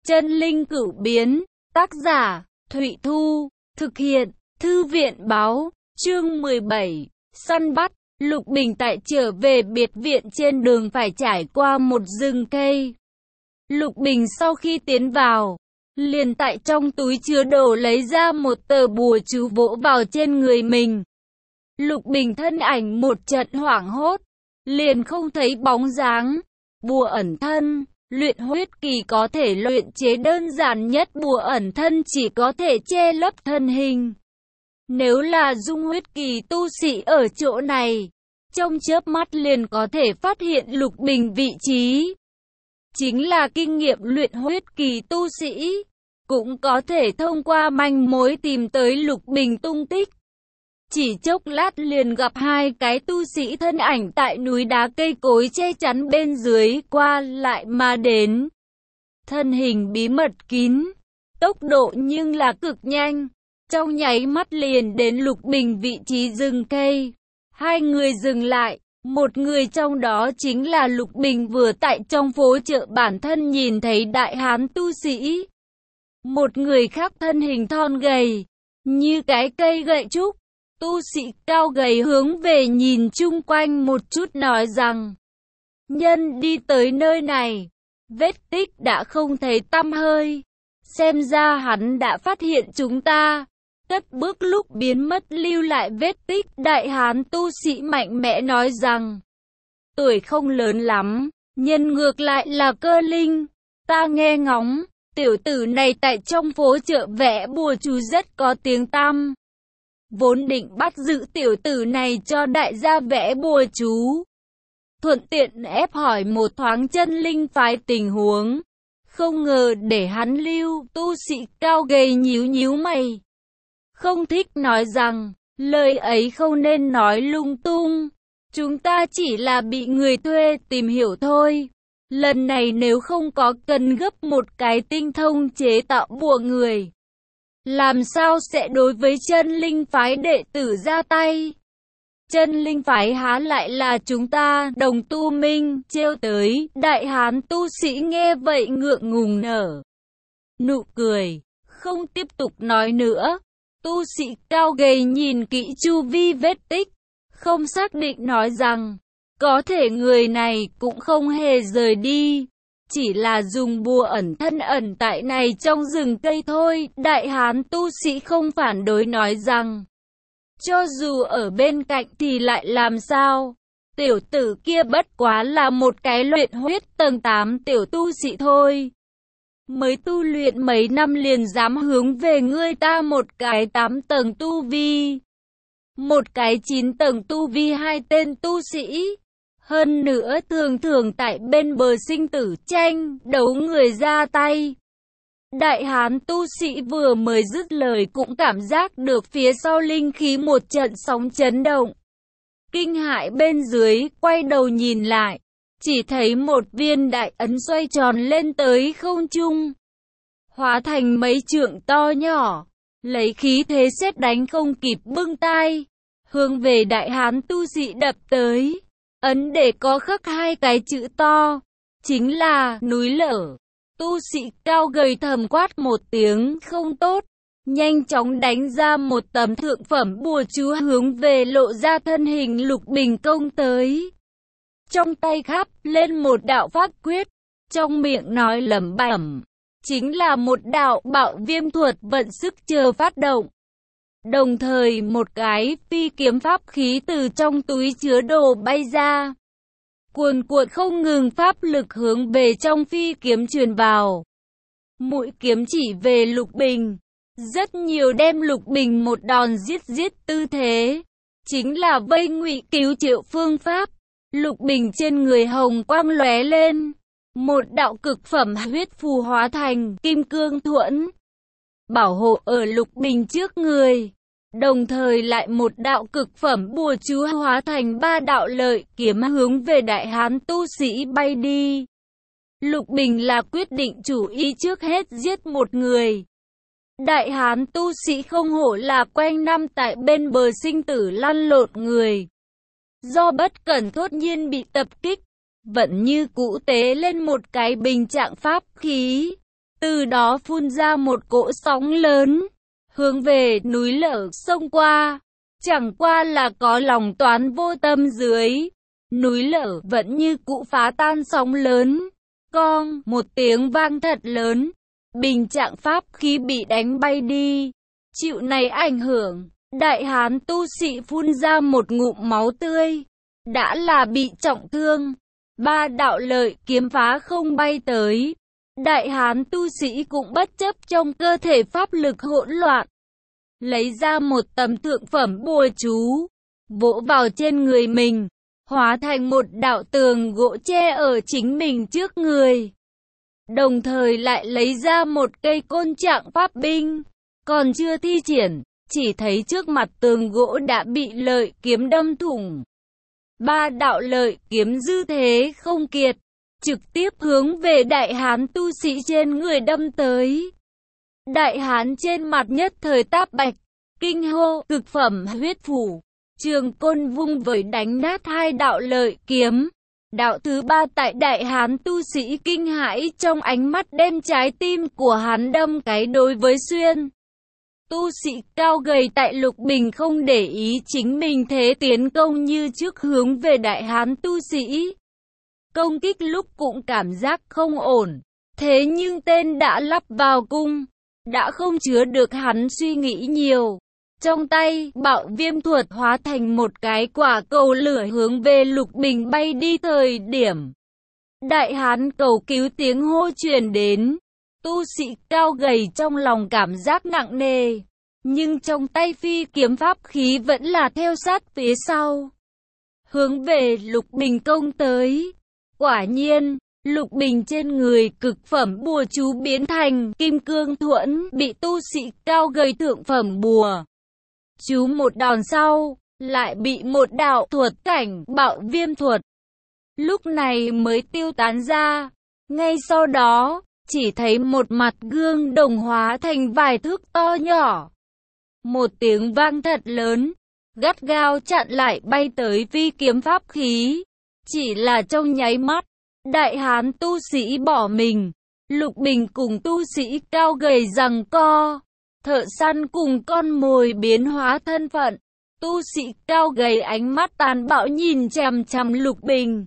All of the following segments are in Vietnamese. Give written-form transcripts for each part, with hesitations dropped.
Chân linh cửu biến, tác giả, Thụy Thu, thực hiện, Thư viện báo, chương 17, săn bắt. Lục Bình tại trở về biệt viện trên đường phải trải qua một rừng cây. Lục Bình sau khi tiến vào, liền tại trong túi chứa đồ lấy ra một tờ bùa chú vỗ vào trên người mình. Lục Bình thân ảnh một trận hoảng hốt, liền không thấy bóng dáng. Bùa ẩn thân, luyện huyết kỳ có thể luyện chế đơn giản nhất bùa ẩn thân chỉ có thể che lấp thân hình. Nếu là dung huyết kỳ tu sĩ ở chỗ này, trong chớp mắt liền có thể phát hiện Lục Bình vị trí. Chính là kinh nghiệm luyện huyết kỳ tu sĩ, cũng có thể thông qua manh mối tìm tới Lục Bình tung tích. Chỉ chốc lát liền gặp hai cái tu sĩ thân ảnh tại núi đá cây cối che chắn bên dưới qua lại mà đến. Thân hình bí mật kín, tốc độ nhưng là cực nhanh. Trong nháy mắt liền đến Lục Bình vị trí rừng cây. Hai người dừng lại, một người trong đó chính là Lục Bình vừa tại trong phố chợ bản thân nhìn thấy đại hán tu sĩ. Một người khác thân hình thon gầy, như cái cây gậy trúc. Tu sĩ cao gầy hướng về nhìn chung quanh một chút nói rằng, nhân đi tới nơi này, vết tích đã không thấy tăm hơi. Xem ra hắn đã phát hiện chúng ta. Cất bước lúc biến mất lưu lại vết tích. Đại hán tu sĩ mạnh mẽ nói rằng, tuổi không lớn lắm, nhân ngược lại là cơ linh. Ta nghe ngóng, tiểu tử này tại trong phố chợ vẽ bùa chú rất có tiếng tăm. Vốn định bắt giữ tiểu tử này cho đại gia vẽ bùa chú, thuận tiện ép hỏi một thoáng chân linh phái tình huống. Không ngờ để hắn lưu. Tu sĩ cao gầy nhíu nhíu mày, không thích nói rằng, lời ấy không nên nói lung tung. Chúng ta chỉ là bị người thuê tìm hiểu thôi. Lần này nếu không có cần gấp một cái tinh thông chế tạo bùa người, làm sao sẽ đối với chân linh phái đệ tử ra tay? Chân linh phái há lại là chúng ta đồng tu minh trêu tới. Đại hán tu sĩ nghe vậy ngượng ngùng nở nụ cười, không tiếp tục nói nữa. Tu sĩ cao gầy nhìn kỹ chu vi vết tích, không xác định nói rằng, có thể người này cũng không hề rời đi, chỉ là dùng bùa ẩn thân ẩn tại này trong rừng cây thôi. Đại hán tu sĩ không phản đối nói rằng, cho dù ở bên cạnh thì lại làm sao? Tiểu tử kia bất quá là một cái luyện huyết tầng 8 tiểu tu sĩ thôi. Mới tu luyện mấy năm liền dám hướng về ngươi ta một cái 8 tầng tu vi, một cái 9 tầng tu vi, hai tên tu sĩ. Hơn nữa thường tại bên bờ sinh tử tranh đấu người ra tay. Đại hán tu sĩ vừa mới dứt lời cũng cảm giác được phía sau linh khí một trận sóng chấn động. Kinh hãi bên dưới, quay đầu nhìn lại, chỉ thấy một viên đại ấn xoay tròn lên tới không trung, hóa thành mấy trượng to nhỏ, lấy khí thế sét đánh không kịp bưng tai, hướng về đại hán tu sĩ đập tới. Ấn để có khắc hai cái chữ to, chính là núi lở. Tu sĩ cao gầy thầm quát một tiếng không tốt, nhanh chóng đánh ra một tấm thượng phẩm bùa chú hướng về lộ ra thân hình Lục Bình công tới. Trong tay khắp lên một đạo pháp quyết, trong miệng nói lẩm bẩm, chính là một đạo bạo viêm thuật vận sức chờ phát động. Đồng thời một cái phi kiếm pháp khí từ trong túi chứa đồ bay ra, cuồn cuộn không ngừng, pháp lực hướng về trong phi kiếm truyền vào. Mũi kiếm chỉ về Lục Bình, rất nhiều đem Lục Bình một đòn giết tư thế, chính là vây ngụy cứu triệu phương pháp. Lục Bình trên người hồng quang lóe lên, một đạo cực phẩm huyết phù hóa thành kim cương thuẫn, bảo hộ ở Lục Bình trước người. Đồng thời lại một đạo cực phẩm bùa chú hóa thành ba đạo lợi kiếm hướng về đại hán tu sĩ bay đi. Lục Bình là quyết định chủ ý trước hết giết một người. Đại hán tu sĩ không hổ là quanh năm tại bên bờ sinh tử lăn lộn người. Do bất cẩn thốt nhiên bị tập kích, vẫn như cũ tế lên một cái bình trạng pháp khí. từ đó phun ra một cỗ sóng lớn, hướng về núi lở xông qua. Chẳng qua là có lòng toán vô tâm dưới, núi lở vẫn như cũ phá tan sóng lớn. Cong, một tiếng vang thật lớn, bình trạng pháp khí bị đánh bay đi. Chịu này ảnh hưởng, đại hán tu sĩ phun ra một ngụm máu tươi, đã là bị trọng thương. Ba đạo lợi kiếm phá không bay tới. Đại hán tu sĩ cũng bất chấp trong cơ thể pháp lực hỗn loạn, lấy ra một tấm thượng phẩm bùa chú, vỗ vào trên người mình, hóa thành một đạo tường gỗ che ở chính mình trước người. Đồng thời lại lấy ra một cây côn trạng pháp binh, còn chưa thi triển, chỉ thấy trước mặt tường gỗ đã bị lợi kiếm đâm thủng. Ba đạo lợi kiếm dư thế không kiệt, trực tiếp hướng về đại hán tu sĩ trên người đâm tới. Đại hán trên mặt nhất thời táp bạch, kinh hô, cực phẩm huyết phủ, trường côn vung vẩy đánh nát hai đạo lợi kiếm. Đạo thứ ba tại đại hán tu sĩ kinh hãi trong ánh mắt đem trái tim của hắn đâm cái đối với xuyên. Tu sĩ cao gầy tại Lục Bình không để ý chính mình thế tiến công như trước hướng về đại hán tu sĩ. Công kích lúc cũng cảm giác không ổn, thế nhưng tên đã lắp vào cung, đã không chứa được hắn suy nghĩ nhiều. Trong tay, bạo viêm thuật hóa thành một cái quả cầu lửa hướng về Lục Bình bay đi thời điểm. Đại hán cầu cứu tiếng hô truyền đến, tu sĩ cao gầy trong lòng cảm giác nặng nề, nhưng trong tay phi kiếm pháp khí vẫn là theo sát phía sau, hướng về Lục Bình công tới. Quả nhiên, Lục Bình trên người cực phẩm bùa chú biến thành kim cương thuẫn, bị tu sĩ cao gầy thượng phẩm bùa chú một đòn sau, lại bị một đạo thuật cảnh bạo viêm thuật lúc này mới tiêu tán ra. Ngay sau đó, chỉ thấy một mặt gương đồng hóa thành vài thước to nhỏ. Một tiếng vang thật lớn, gắt gao chặn lại bay tới phi kiếm pháp khí. Chỉ là trong nháy mắt, đại hán tu sĩ bỏ mình, Lục Bình cùng tu sĩ cao gầy giằng co. Thợ săn cùng con mồi biến hóa thân phận, tu sĩ cao gầy ánh mắt tàn bạo nhìn chằm chằm Lục Bình,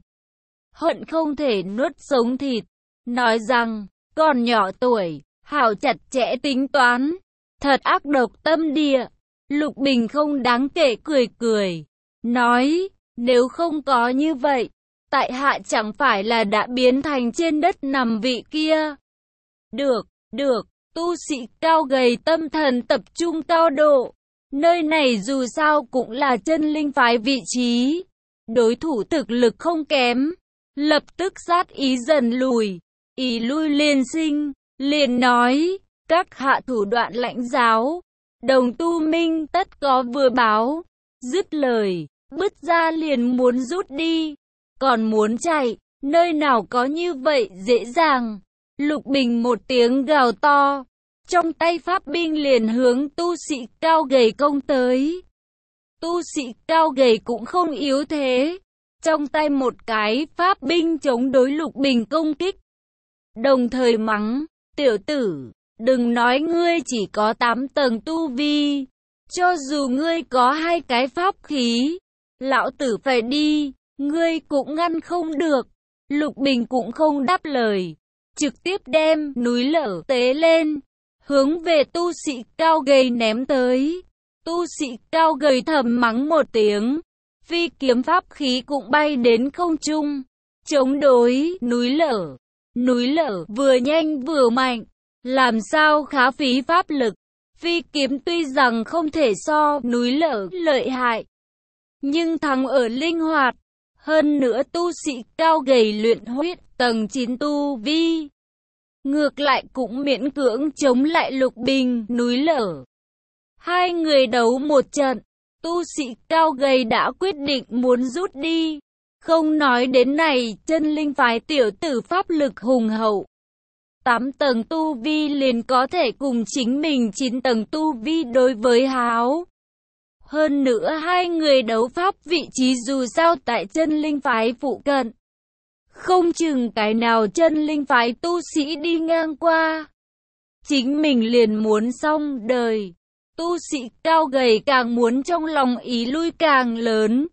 hận không thể nuốt sống thịt, nói rằng, còn nhỏ tuổi, hảo chặt chẽ tính toán, thật ác độc tâm địa. Lục Bình không đáng kể cười cười, nói, nếu không có như vậy, tại hạ chẳng phải là đã biến thành trên đất nằm vị kia. Được, được. Tu sĩ cao gầy tâm thần tập trung cao độ, nơi này dù sao cũng là chân linh phái vị trí, đối thủ thực lực không kém, lập tức sát ý dần lùi, ý lui liền sinh, liền nói, các hạ thủ đoạn lãnh giáo, đồng tu minh tất có vừa báo. Dứt lời, bứt ra liền muốn rút đi, còn muốn chạy, nơi nào có như vậy dễ dàng. Lục Bình một tiếng gào to, trong tay pháp binh liền hướng tu sĩ cao gầy công tới. Tu sĩ cao gầy cũng không yếu thế, trong tay một cái pháp binh chống đối Lục Bình công kích, đồng thời mắng, tiểu tử, đừng nói ngươi chỉ có 8 tầng tu vi, cho dù ngươi có 2 cái pháp khí, lão tử phải đi, ngươi cũng ngăn không được. Lục Bình cũng không đáp lời, trực tiếp đem núi lở tế lên, hướng về tu sĩ cao gầy ném tới. Tu sĩ cao gầy thầm mắng một tiếng, phi kiếm pháp khí cũng bay đến không trung, chống đối núi lở. Núi lở vừa nhanh vừa mạnh, làm sao khá phí pháp lực. Phi kiếm tuy rằng không thể so núi lở lợi hại, nhưng thắng ở linh hoạt. Hơn nữa tu sĩ cao gầy luyện huyết tầng 9 tu vi, ngược lại cũng miễn cưỡng chống lại Lục Bình. Núi lở, hai người đấu một trận, tu sĩ cao gầy đã quyết định muốn rút đi. Không nói đến này, chân linh phái tiểu tử pháp lực hùng hậu, 8 tầng tu vi liền có thể cùng chính mình 9 tầng tu vi đối với háo. Hơn nữa hai người đấu pháp vị trí dù sao tại chân linh phái phụ cận, không chừng cái nào chân linh phái tu sĩ đi ngang qua, chính mình liền muốn xong đời. Tu sĩ cao gầy càng muốn trong lòng ý lui càng lớn.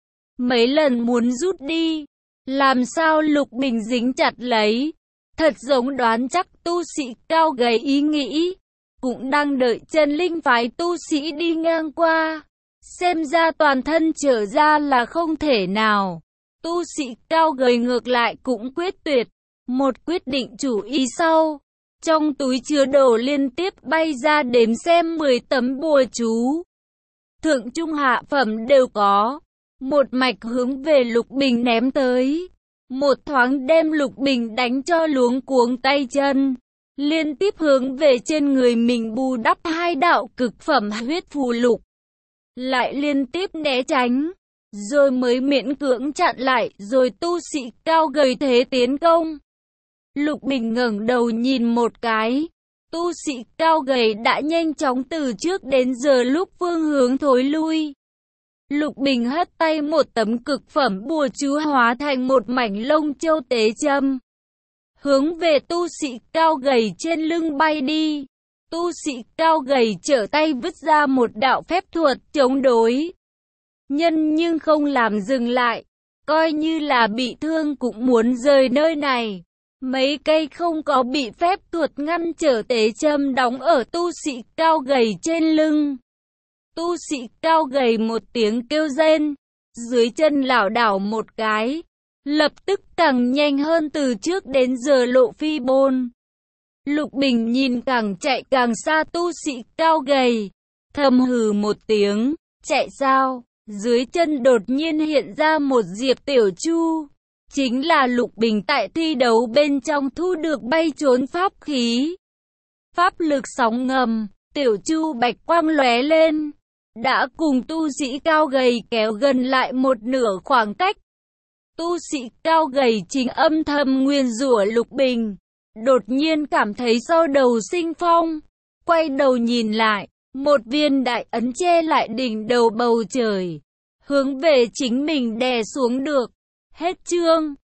Mấy lần muốn rút đi, làm sao Lục Bình dính chặt lấy. Thật giống đoán chắc tu sĩ cao gầy ý nghĩ, cũng đang đợi chân linh phái tu sĩ đi ngang qua. Xem ra toàn thân trở ra là không thể nào. Tu sĩ cao gầy ngược lại cũng quyết tuyệt. Một quyết định chủ ý sau, trong túi chứa đồ liên tiếp bay ra đếm xem 10 tấm bùa chú. Thượng trung hạ phẩm đều có. Một mạch hướng về Lục Bình ném tới. Một thoáng đem Lục Bình đánh cho luống cuống tay chân. Liên tiếp hướng về trên người mình bù đắp 2 đạo cực phẩm huyết phù lục. Lại liên tiếp né tránh. Rồi mới miễn cưỡng chặn lại. Rồi tu sĩ cao gầy thế tiến công. Lục Bình ngẩng đầu nhìn một cái. Tu sĩ cao gầy đã nhanh chóng từ trước đến giờ lúc phương hướng thối lui. Lục Bình hất tay một tấm cực phẩm bùa chú hóa thành một mảnh lông châu tế châm. Hướng về tu sĩ cao gầy trên lưng bay đi. Tu sĩ cao gầy trở tay vứt ra một đạo phép thuật chống đối. Nhân nhưng không làm dừng lại. Coi như là bị thương cũng muốn rời nơi này. Mấy cây không có bị phép thuật ngăn trở tế châm đóng ở tu sĩ cao gầy trên lưng. Tu sĩ cao gầy một tiếng kêu rên, dưới chân lảo đảo một cái, lập tức càng nhanh hơn từ trước đến giờ lộ phi bôn. Lục Bình nhìn càng chạy càng xa tu sĩ cao gầy, thầm hừ một tiếng, chạy sao? Dưới chân đột nhiên hiện ra một Diệp Tiểu Chu, chính là Lục Bình tại thi đấu bên trong thu được bay trốn pháp khí. Pháp lực sóng ngầm, Tiểu Chu bạch quang lóe lên, đã cùng tu sĩ cao gầy kéo gần lại một nửa khoảng cách. Tu sĩ cao gầy chính âm thầm nguyền rủa Lục Bình, đột nhiên cảm thấy sau đầu sinh phong, quay đầu nhìn lại, một viên đại ấn che lại đỉnh đầu bầu trời, hướng về chính mình đè xuống được. Hết chương.